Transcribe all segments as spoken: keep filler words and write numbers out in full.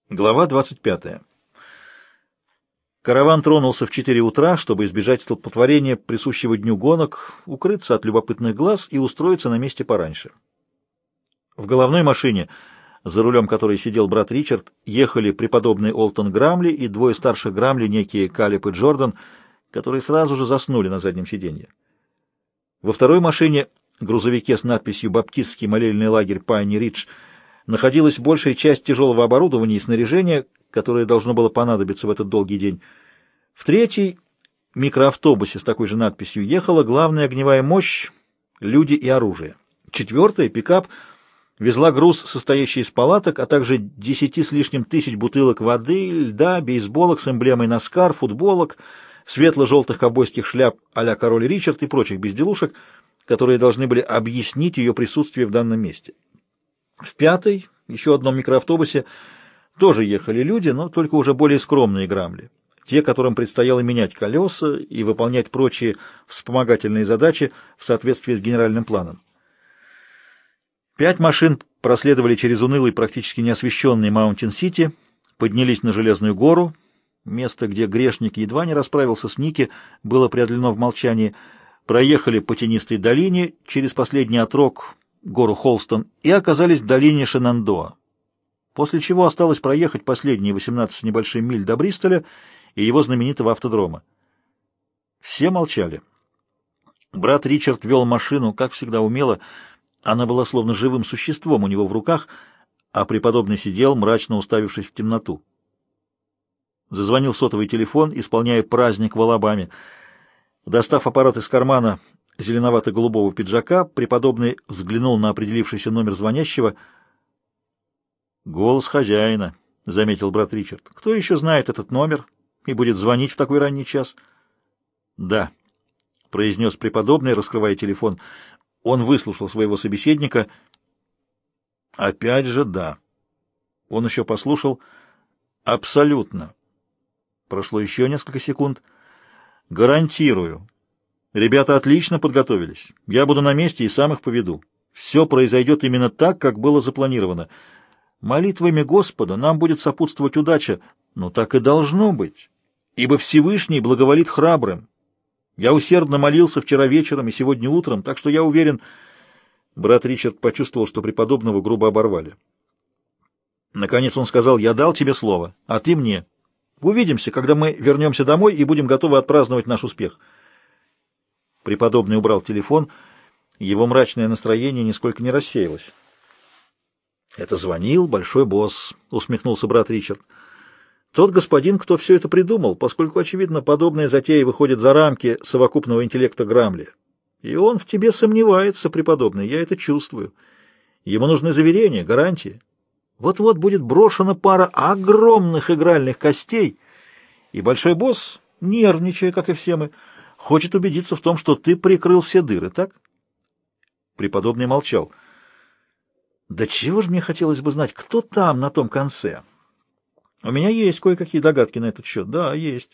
Глава двадцать пятая. Караван тронулся в четыре утра, чтобы избежать столпотворения присущего дню гонок, укрыться от любопытных глаз и устроиться на месте пораньше. В головной машине, за рулем которой сидел брат Ричард, ехали преподобный Олтон Грамли и двое старших Грамли, некие Калеб и Джордан, которые сразу же заснули на заднем сиденье. Во второй машине, грузовике с надписью «Баптистский молельный лагерь Пайни-Ридж», находилась большая часть тяжелого оборудования и снаряжения, которое должно было понадобиться в этот долгий день. В третьей микроавтобусе с такой же надписью ехала главная огневая мощь, люди и оружие. Четвертая, пикап, везла груз, состоящий из палаток, а также десяти с лишним тысяч бутылок воды, льда, бейсболок с эмблемой Наскар, футболок, светло-желтых ковбойских шляп а-ля король Ричард и прочих безделушек, которые должны были объяснить ее присутствие в данном месте. В пятой, еще одном микроавтобусе, тоже ехали люди, но только уже более скромные Грамли, те, которым предстояло менять колеса и выполнять прочие вспомогательные задачи в соответствии с генеральным планом. Пять машин проследовали через унылый, практически неосвещенный Маунтин-Сити, поднялись на Железную гору, место, где грешник едва не расправился с Ники, было преодолено в молчании, проехали по тенистой долине через последний отрог, гору Холстон, и оказались в долине Шенандоа, после чего осталось проехать последние восемнадцать с небольшим миль до Бристоля и его знаменитого автодрома. Все молчали. Брат Ричард вел машину, как всегда умело, она была словно живым существом у него в руках, а преподобный сидел, мрачно уставившись в темноту. Зазвонил сотовый телефон, исполняя праздник в Алабаме. Достав аппарат из кармана зеленовато-голубого пиджака, преподобный взглянул на определившийся номер звонящего. «Голос хозяина», — заметил брат Ричард. «Кто еще знает этот номер и будет звонить в такой ранний час?» «Да», — произнес преподобный, раскрывая телефон. Он выслушал своего собеседника. «Опять же, да». Он еще послушал. «Абсолютно». Прошло еще несколько секунд. «Гарантирую. Ребята отлично подготовились. Я буду на месте и сам их поведу. Все произойдет именно так, как было запланировано. Молитвами Господа нам будет сопутствовать удача, но так и должно быть, ибо Всевышний благоволит храбрым. Я усердно молился вчера вечером и сегодня утром, так что я уверен...» Брат Ричард почувствовал, что преподобного грубо оборвали. Наконец он сказал: «Я дал тебе слово, а ты мне. Увидимся, когда мы вернемся домой и будем готовы отпраздновать наш успех». Преподобный убрал телефон, его мрачное настроение нисколько не рассеялось. «Это звонил большой босс», — усмехнулся брат Ричард. «Тот господин, кто все это придумал, поскольку, очевидно, подобная затея выходит за рамки совокупного интеллекта Грамли. И он в тебе сомневается, преподобный, я это чувствую. Ему нужны заверения, гарантии. Вот-вот будет брошена пара огромных игральных костей, и большой босс, нервничая, как и все мы, хочет убедиться в том, что ты прикрыл все дыры, так?» Преподобный молчал. «Да чего же мне хотелось бы знать, кто там на том конце? У меня есть кое-какие догадки на этот счет. Да, есть.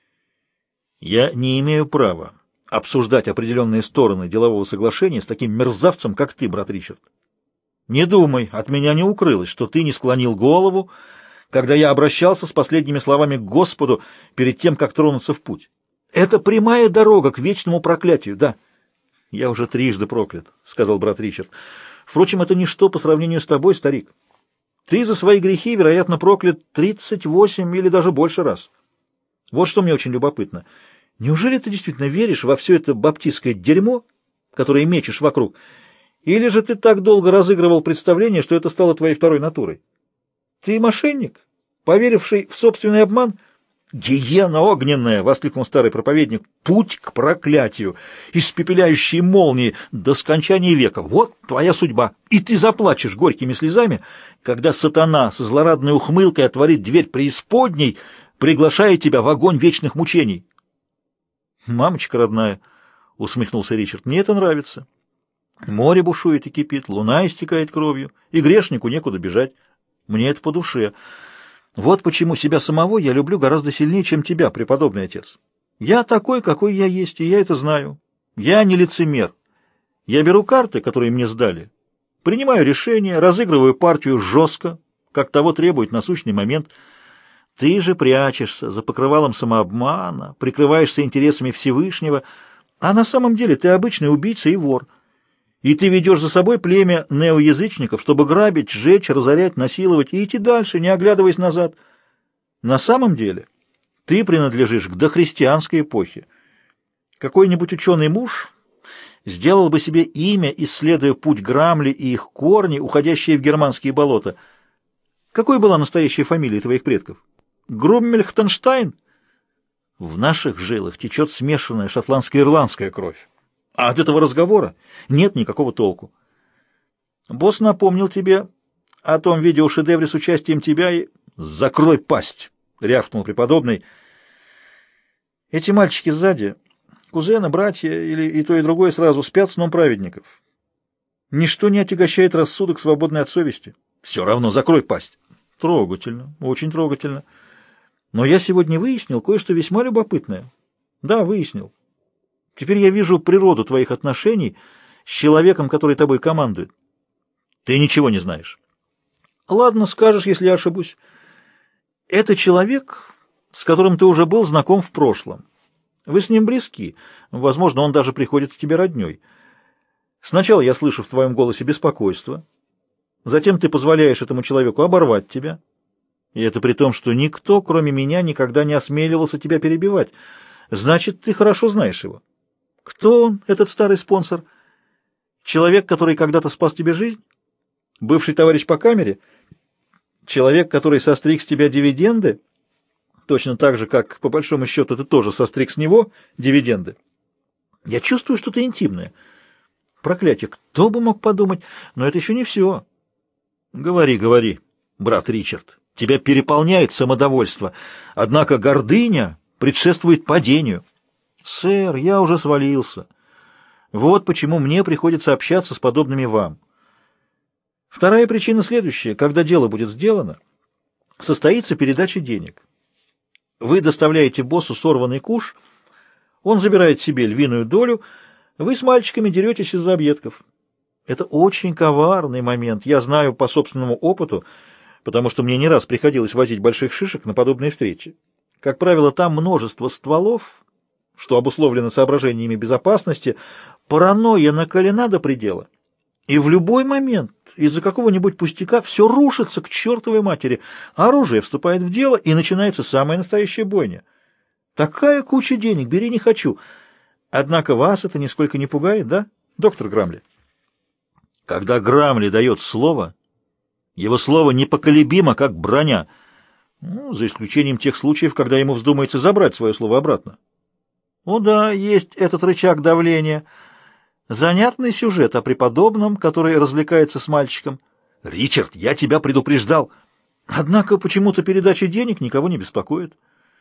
Я не имею права обсуждать определенные стороны делового соглашения с таким мерзавцем, как ты, брат Ричард. Не думай, от меня не укрылось, что ты не склонил голову, когда я обращался с последними словами к Господу перед тем, как тронуться в путь. Это прямая дорога к вечному проклятию, да». «Я уже трижды проклят», — сказал брат Ричард. «Впрочем, это ничто по сравнению с тобой, старик. Ты за свои грехи, вероятно, проклят тридцать восемь или даже больше раз. Вот что мне очень любопытно. Неужели ты действительно веришь во все это баптистское дерьмо, которое мечешь вокруг, или же ты так долго разыгрывал представление, что это стало твоей второй натурой? Ты мошенник, поверивший в собственный обман?» «Гиена огненная!» — воскликнул старый проповедник. «Путь к проклятию! Испепеляющие молнии до скончания века! Вот твоя судьба! И ты заплачешь горькими слезами, когда сатана со злорадной ухмылкой отворит дверь преисподней, приглашая тебя в огонь вечных мучений!» «Мамочка родная!» — усмехнулся Ричард. «Мне это нравится. Море бушует и кипит, луна истекает кровью, и грешнику некуда бежать. Мне это по душе. Вот почему себя самого я люблю гораздо сильнее, чем тебя, преподобный отец. Я такой, какой я есть, и я это знаю. Я не лицемер. Я беру карты, которые мне сдали, принимаю решения, разыгрываю партию жестко, как того требует насущный момент. Ты же прячешься за покрывалом самообмана, прикрываешься интересами Всевышнего, а на самом деле ты обычный убийца и вор. И ты ведешь за собой племя неоязычников, чтобы грабить, сжечь, разорять, насиловать и идти дальше, не оглядываясь назад. На самом деле ты принадлежишь к дохристианской эпохе. Какой-нибудь ученый муж сделал бы себе имя, исследуя путь Грамли и их корни, уходящие в германские болота. Какой была настоящая фамилия твоих предков? Груммельхтенштайн? В наших жилах течет смешанная шотландско-ирландская кровь. А от этого разговора нет никакого толку. Босс напомнил тебе о том видеошедевре с участием тебя и... «Закрой пасть!» — рявкнул преподобный. Эти мальчики сзади, кузены, братья или и то, и другое сразу, спят сном праведников. Ничто не отягощает рассудок, свободный от совести. Все равно закрой пасть. Трогательно, очень трогательно. Но я сегодня выяснил кое-что весьма любопытное. Да, выяснил. Теперь я вижу природу твоих отношений с человеком, который тобой командует. Ты ничего не знаешь. Ладно, скажешь, если я ошибусь. Это человек, с которым ты уже был знаком в прошлом. Вы с ним близки. Возможно, он даже приходится тебе роднёй. Сначала я слышу в твоем голосе беспокойство. Затем ты позволяешь этому человеку оборвать тебя. И это при том, что никто, кроме меня, никогда не осмеливался тебя перебивать. Значит, ты хорошо знаешь его. Кто он, этот старый спонсор? Человек, который когда-то спас тебе жизнь? Бывший товарищ по камере? Человек, который состриг с тебя дивиденды? Точно так же, как, по большому счету, ты тоже состриг с него дивиденды. Я чувствую что-то интимное. Проклятие, кто бы мог подумать? Но это еще не все. Говори, говори, брат Ричард. Тебя переполняет самодовольство. Однако гордыня предшествует падению. Сэр, я уже свалился. Вот почему мне приходится общаться с подобными вам. Вторая причина следующая. Когда дело будет сделано, состоится передача денег. Вы доставляете боссу сорванный куш, он забирает себе львиную долю, вы с мальчиками деретесь из-за объедков. Это очень коварный момент, я знаю по собственному опыту, потому что мне не раз приходилось возить больших шишек на подобные встречи. Как правило, там множество стволов, что обусловлено соображениями безопасности, паранойя накалена до предела. И в любой момент из-за какого-нибудь пустяка все рушится к чертовой матери. Оружие вступает в дело, и начинается самая настоящая бойня. Такая куча денег, бери не хочу. Однако вас это нисколько не пугает, да, доктор Грамли? Когда Грамли дает слово, его слово непоколебимо, как броня, ну, за исключением тех случаев, когда ему вздумается забрать свое слово обратно. О да, есть этот рычаг давления. Занятный сюжет о преподобном, который развлекается с мальчиком. Ричард, я тебя предупреждал. Однако почему-то передача денег никого не беспокоит.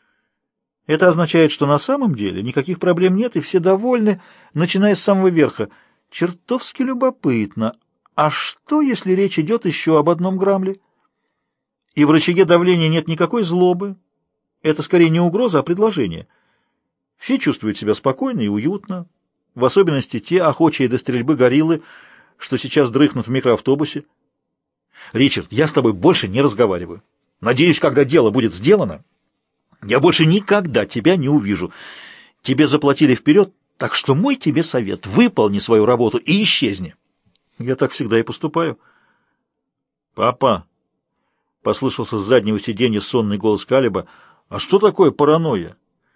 Это означает, что на самом деле никаких проблем нет, и все довольны, начиная с самого верха. Чертовски любопытно. А что, если речь идет еще об одном Грамле? И в рычаге давления нет никакой злобы. Это скорее не угроза, а предложение. Все чувствуют себя спокойно и уютно. В особенности те охочие до стрельбы гориллы, что сейчас дрыхнут в микроавтобусе. Ричард, я с тобой больше не разговариваю. Надеюсь, когда дело будет сделано, я больше никогда тебя не увижу. Тебе заплатили вперед, так что мой тебе совет — выполни свою работу и исчезни. Я так всегда и поступаю. Папа, — послышался с заднего сиденья сонный голос Калеба, — а что такое паранойя?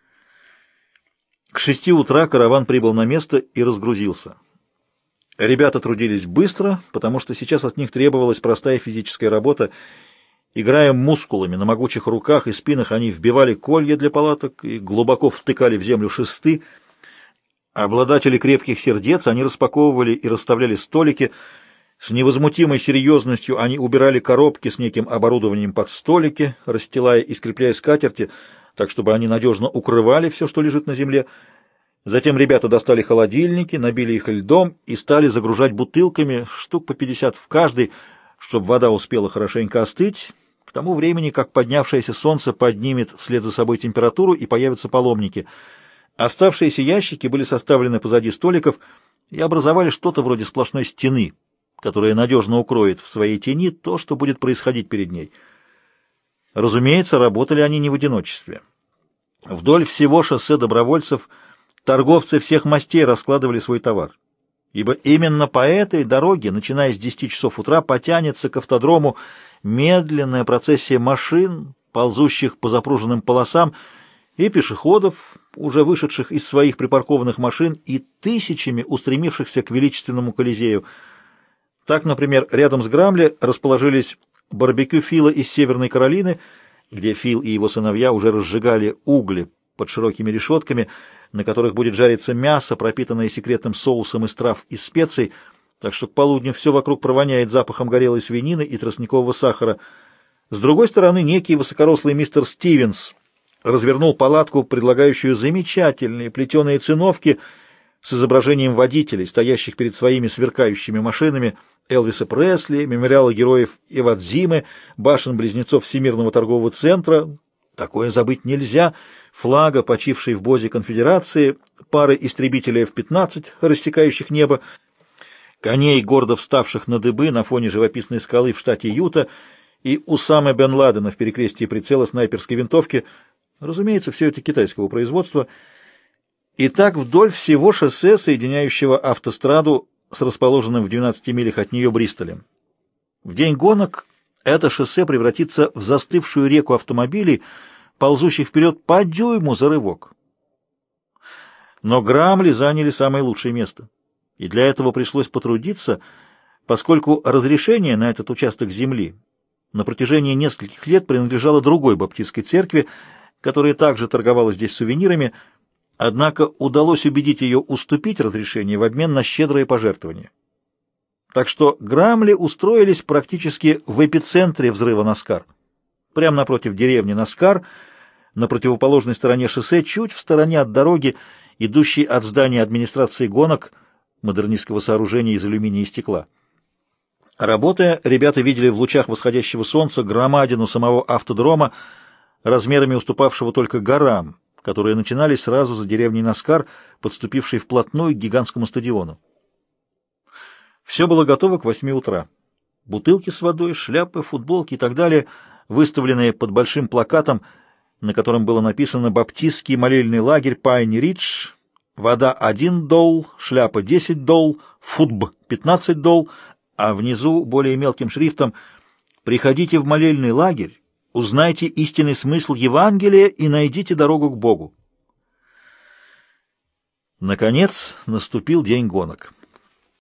К шести утра караван прибыл на место и разгрузился. Ребята трудились быстро, потому что сейчас от них требовалась простая физическая работа. Играя мускулами на могучих руках и спинах, они вбивали колья для палаток и глубоко втыкали в землю шесты. Обладатели крепких сердец, они распаковывали и расставляли столики. С невозмутимой серьезностью они убирали коробки с неким оборудованием под столики, расстилая и скрепляя скатерти, так чтобы они надежно укрывали все, что лежит на земле. Затем ребята достали холодильники, набили их льдом и стали загружать бутылками, штук по пятьдесят в каждой, чтобы вода успела хорошенько остыть, к тому времени, как поднявшееся солнце поднимет вслед за собой температуру и появятся паломники. Оставшиеся ящики были составлены позади столиков и образовали что-то вроде сплошной стены, которая надежно укроет в своей тени то, что будет происходить перед ней. Разумеется, работали они не в одиночестве. Вдоль всего шоссе добровольцев торговцы всех мастей раскладывали свой товар, ибо именно по этой дороге, начиная с десяти часов утра, потянется к автодрому медленная процессия машин, ползущих по запруженным полосам, и пешеходов, уже вышедших из своих припаркованных машин, и тысячами устремившихся к величественному Колизею. Так, например, рядом с Грамли расположились барбекю Фила из Северной Каролины, где Фил и его сыновья уже разжигали угли под широкими решетками, на которых будет жариться мясо, пропитанное секретным соусом из трав и специй, так что к полудню все вокруг провоняет запахом горелой свинины и тростникового сахара. С другой стороны, некий высокорослый мистер Стивенс развернул палатку, предлагающую замечательные плетеные циновки с изображением водителей, стоящих перед своими сверкающими машинами, Элвиса Пресли, мемориала героев Ивадзимы, башен-близнецов Всемирного торгового центра. Такое забыть нельзя. Флага, почившей в Бозе Конфедерации, пары истребителей эф пятнадцать, рассекающих небо, коней, гордо вставших на дыбы на фоне живописной скалы в штате Юта, и Усамы бен Ладена в перекрестии прицела снайперской винтовки. Разумеется, все это китайского производства. И так вдоль всего шоссе, соединяющего автостраду с расположенным в двенадцати милях от нее Бристолем. В день гонок это шоссе превратится в застывшую реку автомобилей, ползущих вперед по дюйму за рывок. Но Грамли заняли самое лучшее место, и для этого пришлось потрудиться, поскольку разрешение на этот участок земли на протяжении нескольких лет принадлежало другой баптистской церкви, которая также торговала здесь сувенирами, однако удалось убедить ее уступить разрешение в обмен на щедрые пожертвования. Так что Грамли устроились практически в эпицентре взрыва Наскар, прямо напротив деревни Наскар, на противоположной стороне шоссе, чуть в стороне от дороги, идущей от здания администрации гонок, модернистского сооружения из алюминия и стекла. Работая, ребята видели в лучах восходящего солнца громадину самого автодрома, размерами уступавшего только горам, которые начинались сразу за деревней Наскар, подступившей вплотную к гигантскому стадиону. Все было готово к восьми утра. Бутылки с водой, шляпы, футболки и так далее, выставленные под большим плакатом, на котором было написано «Баптистский молельный лагерь Пайни-Ридж», вода один долл, шляпа десять долл, футб пятнадцать долл, а внизу более мелким шрифтом «Приходите в молельный лагерь, узнайте истинный смысл Евангелия и найдите дорогу к Богу». Наконец наступил день гонок.